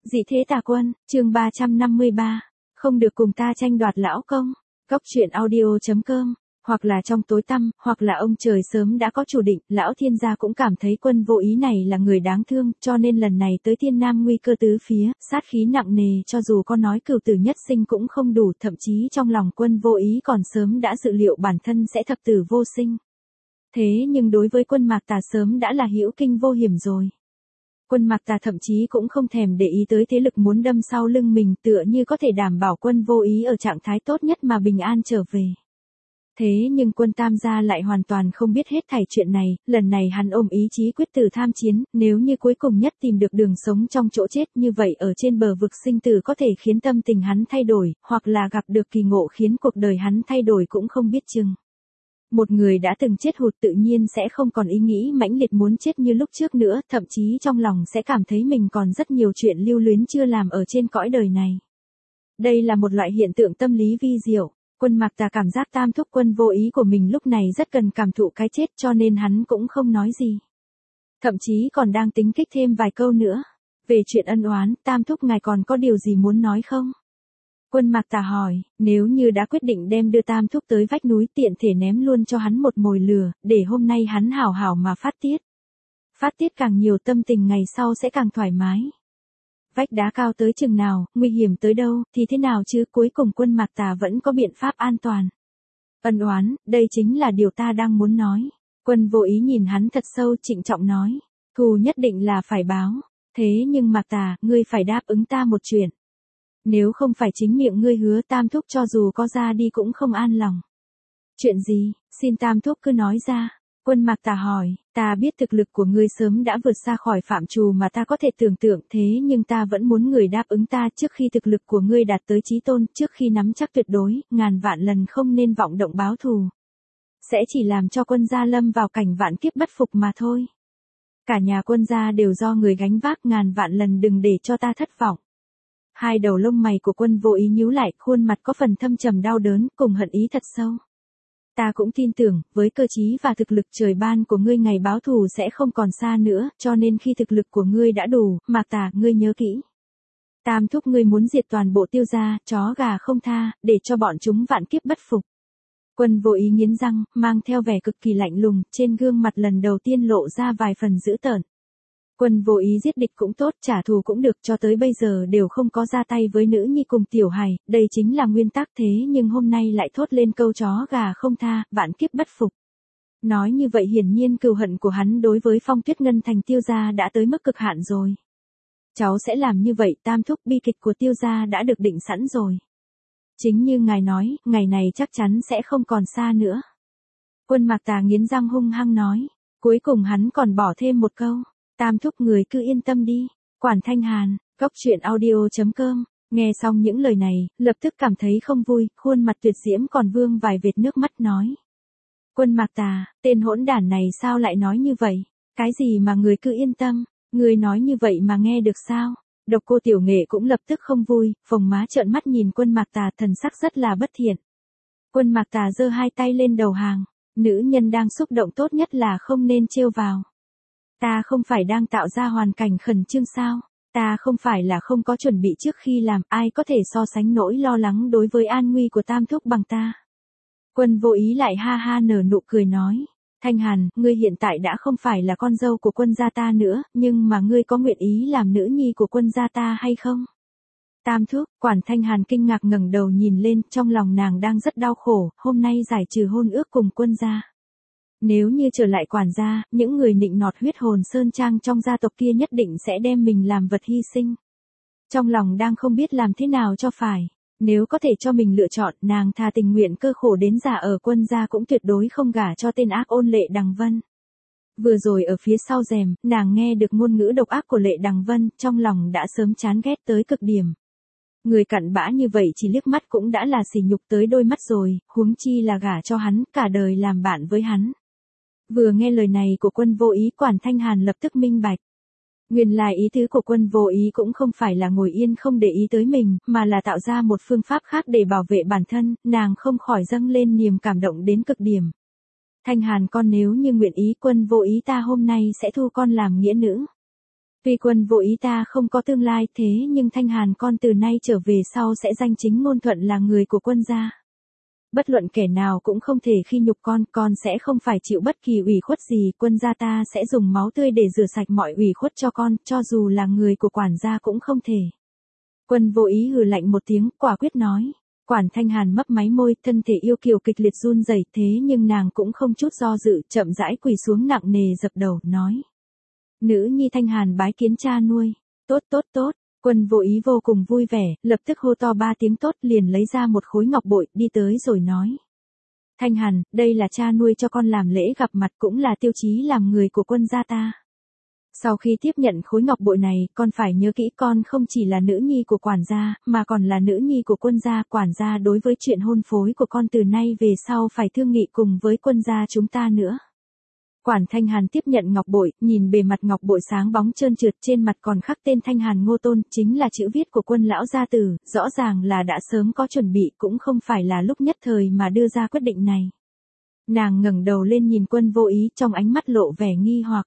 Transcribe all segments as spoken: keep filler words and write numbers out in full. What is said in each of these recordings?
Dị thế tà quân, chương ba trăm năm mươi ba, không được cùng ta tranh đoạt lão công. Góc truyện audio chấm com, hoặc là trong tối tăm, hoặc là ông trời sớm đã có chủ định, lão thiên gia cũng cảm thấy Quân Vô Ý này là người đáng thương, cho nên lần này tới Thiên Nam nguy cơ tứ phía, sát khí nặng nề, cho dù có nói cửu tử nhất sinh cũng không đủ, thậm chí trong lòng Quân Vô Ý còn sớm đã dự liệu bản thân sẽ thập tử vô sinh. Thế nhưng đối với Quân Mạc Tà sớm đã là hữu kinh vô hiểm rồi. Quân Mạc Tà thậm chí cũng không thèm để ý tới thế lực muốn đâm sau lưng mình, tựa như có thể đảm bảo Quân Vô Ý ở trạng thái tốt nhất mà bình an trở về. Thế nhưng Quân Tam gia lại hoàn toàn không biết hết thảy chuyện này, lần này hắn ôm ý chí quyết tử tham chiến, nếu như cuối cùng nhất tìm được đường sống trong chỗ chết, như vậy ở trên bờ vực sinh tử có thể khiến tâm tình hắn thay đổi, hoặc là gặp được kỳ ngộ khiến cuộc đời hắn thay đổi cũng không biết chừng. Một người đã từng chết hụt tự nhiên sẽ không còn ý nghĩ mãnh liệt muốn chết như lúc trước nữa, thậm chí trong lòng sẽ cảm thấy mình còn rất nhiều chuyện lưu luyến chưa làm ở trên cõi đời này. Đây là một loại hiện tượng tâm lý vi diệu. Quân Mạc Tà cảm giác Tam thúc Quân Vô Ý của mình lúc này rất cần cảm thụ cái chết, cho nên hắn cũng không nói gì. Thậm chí còn đang tính kích thêm vài câu nữa. Về chuyện ân oán, Tam thúc ngài còn có điều gì muốn nói không? Quân Mạc Tà hỏi, nếu như đã quyết định đem đưa Tam thúc tới vách núi, tiện thể ném luôn cho hắn một mồi lửa, để hôm nay hắn hảo hảo mà phát tiết. Phát tiết càng nhiều, tâm tình ngày sau sẽ càng thoải mái. Vách đá cao tới chừng nào, nguy hiểm tới đâu, thì thế nào chứ, cuối cùng Quân Mạc Tà vẫn có biện pháp an toàn. Ân oán, đây chính là điều ta đang muốn nói. Quân Vô Ý nhìn hắn thật sâu, trịnh trọng nói, thù nhất định là phải báo. Thế nhưng Mạc Tà, ngươi phải đáp ứng ta một chuyện. Nếu không phải chính miệng ngươi hứa, Tam thúc cho dù có ra đi cũng không an lòng. Chuyện gì, xin Tam thúc cứ nói ra. Quân Mạc Tà hỏi, ta biết thực lực của ngươi sớm đã vượt xa khỏi phạm trù mà ta có thể tưởng tượng, thế nhưng ta vẫn muốn người đáp ứng ta trước khi thực lực của ngươi đạt tới chí tôn, trước khi nắm chắc tuyệt đối, ngàn vạn lần không nên vọng động báo thù. Sẽ chỉ làm cho Quân gia lâm vào cảnh vạn kiếp bất phục mà thôi. Cả nhà Quân gia đều do người gánh vác, ngàn vạn lần đừng để cho ta thất vọng. Hai đầu lông mày của Quân Vô Ý nhíu lại, khuôn mặt có phần thâm trầm đau đớn, cùng hận ý thật sâu. Ta cũng tin tưởng, với cơ trí và thực lực trời ban của ngươi, ngày báo thù sẽ không còn xa nữa, cho nên khi thực lực của ngươi đã đủ, Mạc Tà, ngươi nhớ kỹ. Tam thúc ngươi muốn diệt toàn bộ Tiêu gia, chó gà không tha, để cho bọn chúng vạn kiếp bất phục. Quân Vô Ý nghiến răng, mang theo vẻ cực kỳ lạnh lùng, trên gương mặt lần đầu tiên lộ ra vài phần dữ tợn. Quân Vô Ý giết địch cũng tốt, trả thù cũng được, cho tới bây giờ đều không có ra tay với nữ nhi cùng tiểu hài, đây chính là nguyên tắc, thế nhưng hôm nay lại thốt lên câu chó gà không tha, vạn kiếp bất phục. Nói như vậy hiển nhiên cừu hận của hắn đối với Phong Tuyết Ngân thành Tiêu gia đã tới mức cực hạn rồi. Cháu sẽ làm như vậy, Tam thúc, bi kịch của Tiêu gia đã được định sẵn rồi. Chính như ngài nói, ngày này chắc chắn sẽ không còn xa nữa. Quân Mạc Tà nghiến răng hung hăng nói, cuối cùng hắn còn bỏ thêm một câu. Tam thúc người cứ yên tâm đi. Quản Thanh Hàn, góc truyện audio chấm com, nghe xong những lời này, lập tức cảm thấy không vui, khuôn mặt tuyệt diễm còn vương vài vệt nước mắt nói. Quân Mạc Tà, tên hỗn đản này sao lại nói như vậy? Cái gì mà người cứ yên tâm, người nói như vậy mà nghe được sao? Độc Cô Tiểu Nghệ cũng lập tức không vui, phồng má trợn mắt nhìn Quân Mạc Tà, thần sắc rất là bất thiện. Quân Mạc Tà giơ hai tay lên đầu hàng, nữ nhân đang xúc động tốt nhất là không nên trêu vào. Ta không phải đang tạo ra hoàn cảnh khẩn trương sao? Ta không phải là không có chuẩn bị trước khi làm, ai có thể so sánh nỗi lo lắng đối với an nguy của Tam thúc bằng ta? Quân Vô Ý lại ha ha nở nụ cười nói, Thanh Hàn, ngươi hiện tại đã không phải là con dâu của Quân gia ta nữa, nhưng mà ngươi có nguyện ý làm nữ nhi của Quân gia ta hay không? Tam thúc, Quản Thanh Hàn kinh ngạc ngẩng đầu nhìn lên, trong lòng nàng đang rất đau khổ, hôm nay giải trừ hôn ước cùng Quân gia. Nếu như trở lại quản gia, những người nịnh nọt huyết hồn sơn trang trong gia tộc kia nhất định sẽ đem mình làm vật hy sinh. Trong lòng đang không biết làm thế nào cho phải. Nếu có thể cho mình lựa chọn, nàng thà tình nguyện cơ khổ đến già ở Quân gia cũng tuyệt đối không gả cho tên ác ôn Lệ Đằng Vân. Vừa rồi ở phía sau rèm, nàng nghe được ngôn ngữ độc ác của Lệ Đằng Vân, trong lòng đã sớm chán ghét tới cực điểm. Người cặn bã như vậy chỉ liếc mắt cũng đã là sỉ nhục tới đôi mắt rồi, huống chi là gả cho hắn, cả đời làm bạn với hắn. Vừa nghe lời này của Quân Vô Ý, Quản Thanh Hàn lập tức minh bạch. Nguyên lai ý tứ của Quân Vô Ý cũng không phải là ngồi yên không để ý tới mình, mà là tạo ra một phương pháp khác để bảo vệ bản thân, nàng không khỏi dâng lên niềm cảm động đến cực điểm. Thanh Hàn con, nếu như nguyện ý, Quân Vô Ý ta hôm nay sẽ thu con làm nghĩa nữ. Tuy Quân Vô Ý ta không có tương lai thế nhưng Thanh Hàn con từ nay trở về sau sẽ danh chính ngôn thuận là người của Quân gia. Bất luận kẻ nào cũng không thể khi nhục con, con sẽ không phải chịu bất kỳ ủy khuất gì, Quân gia ta sẽ dùng máu tươi để rửa sạch mọi ủy khuất cho con, cho dù là người của quản gia cũng không thể. Quân Vô Ý hừ lạnh một tiếng, quả quyết nói. Quản Thanh Hàn mấp máy môi, thân thể yêu kiều kịch liệt run rẩy, thế nhưng nàng cũng không chút do dự, chậm rãi quỳ xuống nặng nề dập đầu, nói. Nữ nhi Thanh Hàn bái kiến cha nuôi. Tốt tốt tốt. Quân Vô Ý vô cùng vui vẻ, lập tức hô to ba tiếng tốt, liền lấy ra một khối ngọc bội, đi tới rồi nói. Thanh Hàn, đây là cha nuôi cho con làm lễ gặp mặt, cũng là tiêu chí làm người của Quân gia ta. Sau khi tiếp nhận khối ngọc bội này, con phải nhớ kỹ con không chỉ là nữ nhi của quản gia, mà còn là nữ nhi của Quân gia. Quản gia đối với chuyện hôn phối của con từ nay về sau phải thương nghị cùng với Quân gia chúng ta nữa. Quản Thanh Hàn tiếp nhận ngọc bội, nhìn bề mặt ngọc bội sáng bóng trơn trượt, trên mặt còn khắc tên Thanh Hàn Ngô Tôn, chính là chữ viết của Quân lão gia tử, rõ ràng là đã sớm có chuẩn bị, cũng không phải là lúc nhất thời mà đưa ra quyết định này. Nàng ngẩng đầu lên nhìn Quân Vô Ý, trong ánh mắt lộ vẻ nghi hoặc.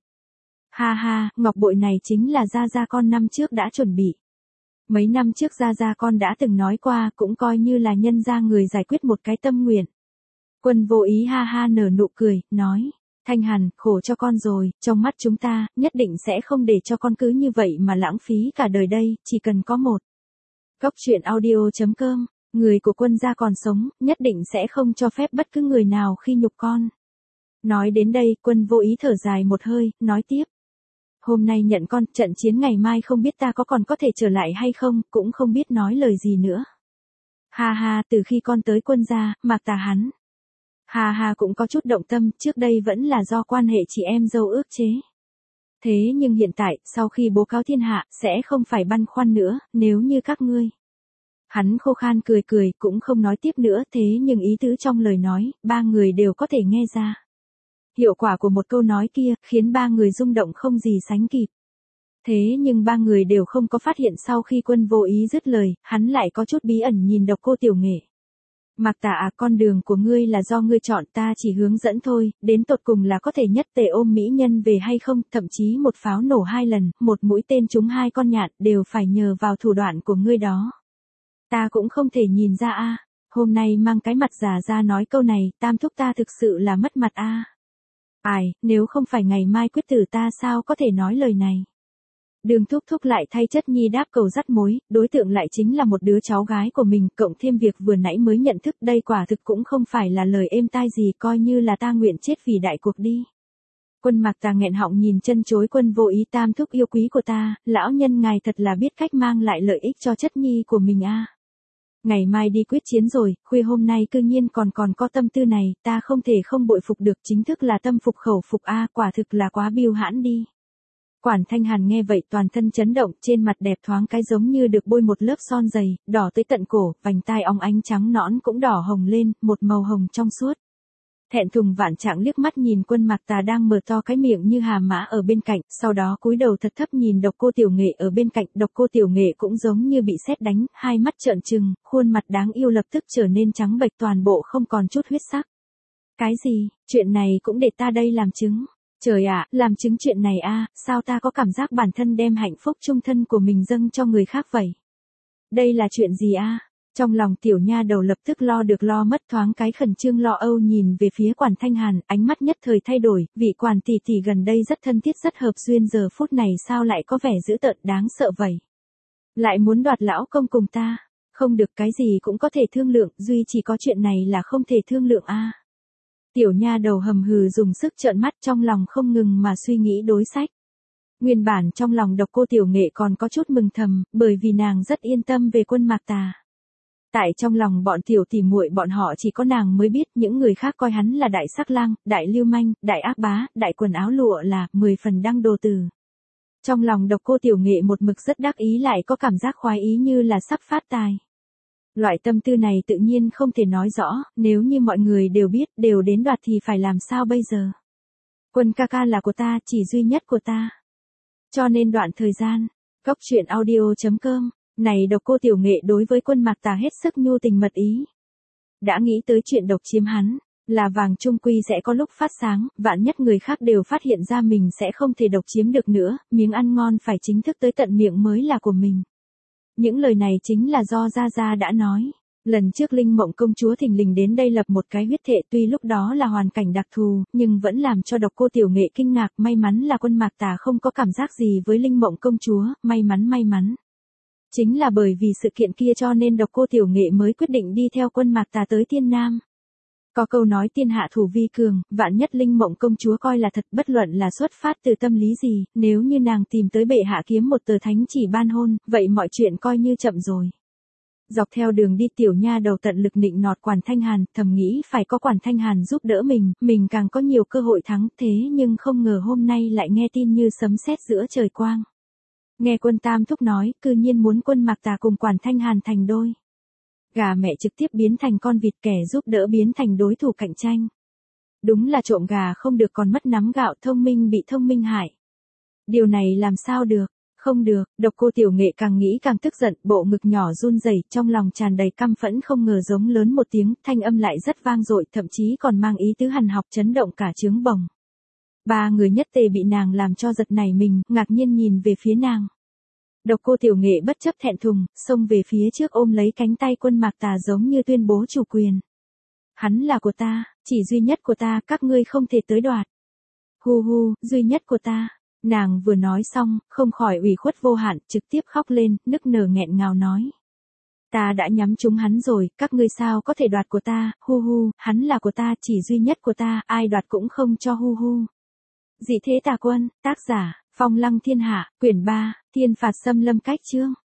Ha ha, ngọc bội này chính là gia gia con năm trước đã chuẩn bị. Mấy năm trước gia gia con đã từng nói qua, cũng coi như là nhân gia người giải quyết một cái tâm nguyện. Quân Vô Ý ha ha nở nụ cười, nói. Thanh Hàn, khổ cho con rồi, trong mắt chúng ta, nhất định sẽ không để cho con cứ như vậy mà lãng phí cả đời đây, chỉ cần có một. Góc truyện audio chấm com, người của Quân gia còn sống, nhất định sẽ không cho phép bất cứ người nào khi nhục con. Nói đến đây, Quân Vô Ý thở dài một hơi, nói tiếp. Hôm nay nhận con, trận chiến ngày mai không biết ta có còn có thể trở lại hay không, cũng không biết nói lời gì nữa. Ha ha, từ khi con tới Quân gia, Mạc Tà hắn. Hà Hà cũng có chút động tâm, trước đây vẫn là do quan hệ chị em dâu ước chế. Thế nhưng hiện tại, sau khi bố cáo thiên hạ, sẽ không phải băn khoăn nữa, nếu như các ngươi. Hắn khô khan cười cười, cũng không nói tiếp nữa, thế nhưng ý tứ trong lời nói, ba người đều có thể nghe ra. Hiệu quả của một câu nói kia, khiến ba người rung động không gì sánh kịp. Thế nhưng ba người đều không có phát hiện sau khi Quân Vô Ý dứt lời, hắn lại có chút bí ẩn nhìn Độc Cô Tiểu Nghệ. Mạc Tà à, con đường của ngươi là do ngươi chọn, ta chỉ hướng dẫn thôi, đến tột cùng là có thể nhất tề ôm mỹ nhân về hay không, thậm chí một pháo nổ hai lần, một mũi tên trúng hai con nhạn, đều phải nhờ vào thủ đoạn của ngươi đó. Ta cũng không thể nhìn ra a, hôm nay mang cái mặt giả ra nói câu này, tam thúc ta thực sự là mất mặt a. Ai, nếu không phải ngày mai quyết tử ta sao có thể nói lời này. Đường thúc thúc lại thay chất nhi đáp cầu dắt mối, đối tượng lại chính là một đứa cháu gái của mình, cộng thêm việc vừa nãy mới nhận thức, đây quả thực cũng không phải là lời êm tai gì, coi như là ta nguyện chết vì đại cuộc đi. Quân Mạc Tà nghẹn họng nhìn chân chối Quân Vô Ý, tam thúc yêu quý của ta, lão nhân ngài thật là biết cách mang lại lợi ích cho chất nhi của mình a. Ngày mai đi quyết chiến rồi, khuya hôm nay cư nhiên còn còn có tâm tư này, ta không thể không bội phục được, chính thức là tâm phục khẩu phục a, quả thực là quá biêu hãn đi. Quản Thanh Hàn nghe vậy toàn thân chấn động, trên mặt đẹp thoáng cái giống như được bôi một lớp son dày, đỏ tới tận cổ, vành tai óng ánh trắng nõn cũng đỏ hồng lên, một màu hồng trong suốt. Thẹn thùng vạn trạng liếc mắt nhìn Quân Mạc Tà đang mở to cái miệng như hà mã ở bên cạnh, sau đó cúi đầu thật thấp nhìn Độc Cô Tiểu Nghệ ở bên cạnh, Độc Cô Tiểu Nghệ cũng giống như bị sét đánh, hai mắt trợn trừng, khuôn mặt đáng yêu lập tức trở nên trắng bệch, toàn bộ không còn chút huyết sắc. Cái gì, chuyện này cũng để ta đây làm chứng. Trời ạ, à, làm chứng chuyện này a, à, sao ta có cảm giác bản thân đem hạnh phúc chung thân của mình dâng cho người khác vậy? Đây là chuyện gì a? À? Trong lòng tiểu nha đầu lập tức lo được lo mất, thoáng cái khẩn trương lo âu nhìn về phía Quản Thanh Hàn, ánh mắt nhất thời thay đổi, vị quản tỷ tỷ gần đây rất thân thiết rất hợp duyên, giờ phút này sao lại có vẻ dữ tợn đáng sợ vậy? Lại muốn đoạt lão công cùng ta? Không được, cái gì cũng có thể thương lượng, duy chỉ có chuyện này là không thể thương lượng a. À? Tiểu nha đầu hầm hừ dùng sức trợn mắt, trong lòng không ngừng mà suy nghĩ đối sách. Nguyên bản trong lòng Độc Cô Tiểu Nghệ còn có chút mừng thầm, bởi vì nàng rất yên tâm về Quân Mạc Tà. Tại trong lòng bọn tiểu tỷ muội bọn họ chỉ có nàng mới biết, những người khác coi hắn là đại sắc lang, đại lưu manh, đại ác bá, đại quần áo lụa là mười phần đăng đồ tử. Trong lòng Độc Cô Tiểu Nghệ một mực rất đắc ý, lại có cảm giác khoái ý như là sắp phát tài. Loại tâm tư này tự nhiên không thể nói rõ, nếu như mọi người đều biết, đều đến đoạt thì phải làm sao bây giờ? Quân ca ca là của ta, chỉ duy nhất của ta. Cho nên đoạn thời gian, góc truyện audio chấm com, này Độc Cô Tiểu Nghệ đối với Quân Mạc Tà hết sức nhu tình mật ý. Đã nghĩ tới chuyện độc chiếm hắn, Là vàng trung quy sẽ có lúc phát sáng, vạn nhất người khác đều phát hiện ra mình sẽ không thể độc chiếm được nữa, miếng ăn ngon phải chính thức tới tận miệng mới là của mình. Những lời này chính là do Gia Gia đã nói. Lần trước Linh Mộng công chúa thình lình đến đây lập một cái huyết thệ, tuy lúc đó là hoàn cảnh đặc thù, nhưng vẫn làm cho Độc Cô Tiểu Nghệ kinh ngạc, may mắn là Quân Mạc Tà không có cảm giác gì với Linh Mộng công chúa, may mắn may mắn. Chính là bởi vì sự kiện kia cho nên Độc Cô Tiểu Nghệ mới quyết định đi theo Quân Mạc Tà tới Tiên Nam. Có câu nói tiên hạ thủ vi cường, vạn nhất Linh Mộng công chúa coi là thật, bất luận là xuất phát từ tâm lý gì, nếu như nàng tìm tới bệ hạ kiếm một tờ thánh chỉ ban hôn, vậy mọi chuyện coi như chậm rồi. Dọc theo đường đi Tiểu Nha Đầu tận lực nịnh nọt Quản Thanh Hàn, thầm nghĩ phải có Quản Thanh Hàn giúp đỡ mình, mình càng có nhiều cơ hội thắng, thế nhưng không ngờ hôm nay lại nghe tin như sấm sét giữa trời quang. Nghe Quân Tam Thúc nói, cư nhiên muốn Quân Mạc Tà cùng Quản Thanh Hàn thành đôi. Gà mẹ trực tiếp biến thành con vịt, kẻ giúp đỡ biến thành đối thủ cạnh tranh. Đúng là trộm gà không được còn mất nắm gạo, thông minh bị thông minh hại. Điều này làm sao được? Không được. Độc Cô Tiểu Nghệ càng nghĩ càng tức giận, bộ ngực nhỏ run rẩy, trong lòng tràn đầy căm phẫn, không ngờ giống lớn một tiếng, thanh âm lại rất vang dội, thậm chí còn mang ý tứ hằn học, chấn động cả trướng bồng. Ba người nhất tề bị nàng làm cho giật nảy mình, ngạc nhiên nhìn về phía nàng. Độc Cô Tiểu Nghệ bất chấp thẹn thùng, xông về phía trước ôm lấy cánh tay Quân Mạc Tà giống như tuyên bố chủ quyền. Hắn là của ta, chỉ duy nhất của ta, các ngươi không thể tới đoạt. Hu hu, duy nhất của ta. Nàng vừa nói xong, không khỏi ủy khuất vô hạn, trực tiếp khóc lên, nức nở nghẹn ngào nói. Ta đã nhắm trúng hắn rồi, các ngươi sao có thể đoạt của ta, hu hu, hắn là của ta, chỉ duy nhất của ta, ai đoạt cũng không cho, hu hu. Dị Thế Tà Quân, tác giả, Phong Lăng Thiên Hạ, quyển ba, Thiên Phạt Xâm Lâm, cách chương.